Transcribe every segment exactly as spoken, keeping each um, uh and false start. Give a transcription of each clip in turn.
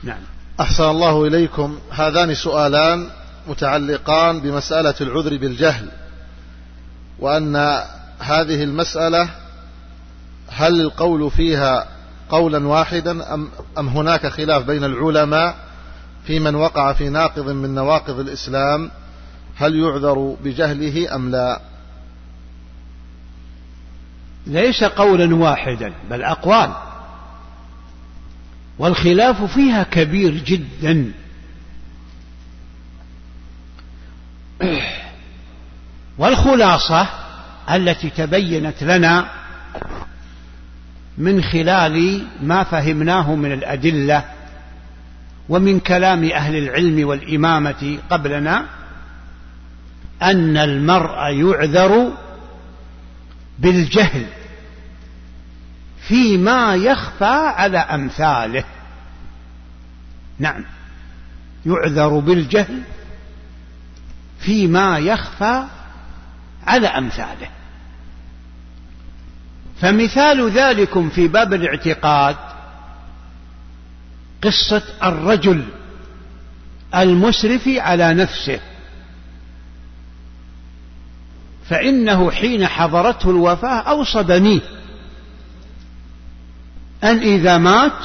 نعم. أحسن الله إليكم. هذان سؤالان متعلقان بمسألة العذر بالجهل، وأن هذه المسألة هل القول فيها قولا واحدا أم, أم هناك خلاف بين العلماء في من وقع في ناقض من نواقض الإسلام، هل يعذر بجهله أم لا؟ ليس قولا واحدا بل أقوال، والخلاف فيها كبير جدا. والخلاصة التي تبينت لنا من خلال ما فهمناه من الأدلة ومن كلام أهل العلم والإمامة قبلنا أن المرء يعذر بالجهل فيما يخفى على أمثاله. نعم، يعذر بالجهل فيما يخفى على أمثاله. فمثال ذلكم في باب الاعتقاد قصة الرجل المسرف على نفسه، فإنه حين حضرته الوفاة أوصى بنيه أن إذا مات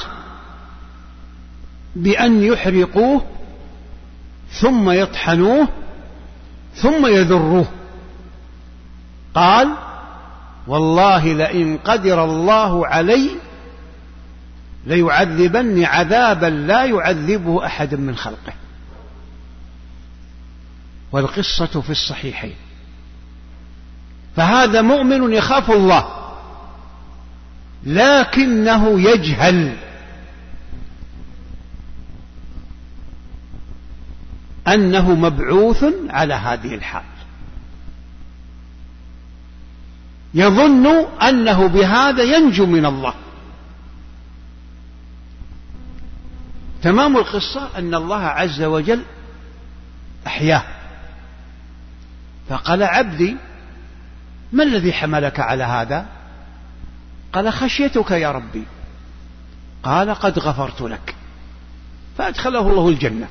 بأن يحرقوه ثم يطحنوه ثم يذروه. قال: والله لئن قدر الله علي ليعذبني عذابا لا يعذبه أحد من خلقه. والقصة في الصحيحين. فهذا مؤمن يخاف الله لكنه يجهل أنه مبعوث على هذه الحال، يظن أنه بهذا ينجو من الله. تمام القصة أن الله عز وجل أحياه فقال: عبدي ما الذي حملك على هذا؟ قال: خشيتك يا ربي. قال: قد غفرت لك. فأدخله الله الجنة.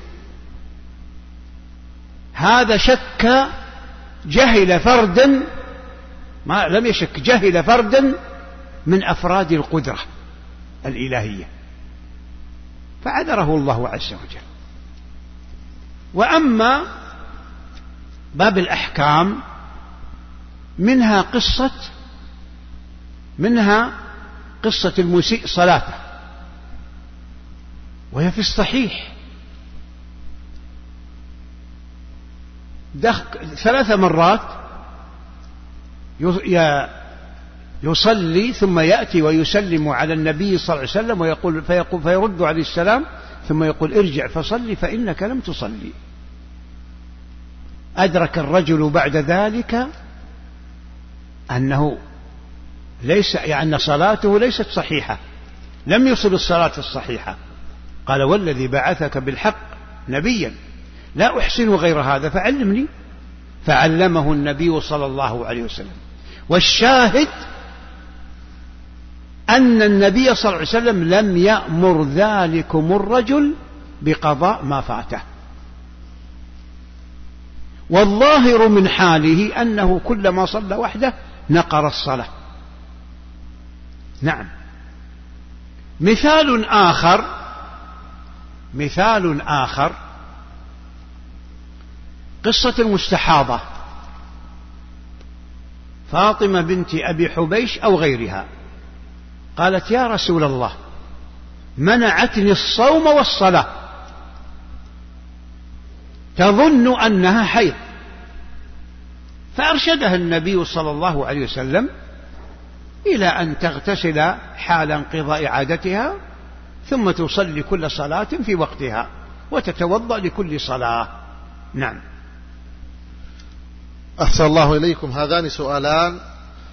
هذا شك، جهل فردا، ما لم يشك، جهل فردا من أفراد القدرة الإلهية فعذره الله عز وجل. وأما باب الأحكام منها قصة منها قصة المسيء صلاته، وهي في الصحيح. ثلاث مرات يصلي ثم يأتي ويسلم على النبي صلى الله عليه وسلم ويقول فيقول فيرد عليه السلام ثم يقول: ارجع فصلي فإنك لم تصلي. أدرك الرجل بعد ذلك أنه ليس يعني أن صلاته ليست صحيحة، لم يصل الصلاة الصحيحة. قال: والذي بعثك بالحق نبيا لا أحسن غير هذا فعلمني. فعلمه النبي صلى الله عليه وسلم. والشاهد أن النبي صلى الله عليه وسلم لم يأمر ذلكم الرجل بقضاء ما فاته، والظاهر من حاله أنه كلما صلى وحده نقر الصلاة. نعم. مثال آخر مثال آخر قصة المستحاضة فاطمة بنت أبي حبيش أو غيرها. قالت: يا رسول الله، منعتني الصوم والصلاة، تظن أنها حيض. فأرشدها النبي صلى الله عليه وسلم إلى أن تغتسل حال انقضاء عادتها ثم تصلي كل صلاة في وقتها وتتوضأ لكل صلاة. نعم. أحسن الله إليكم. هذان سؤالان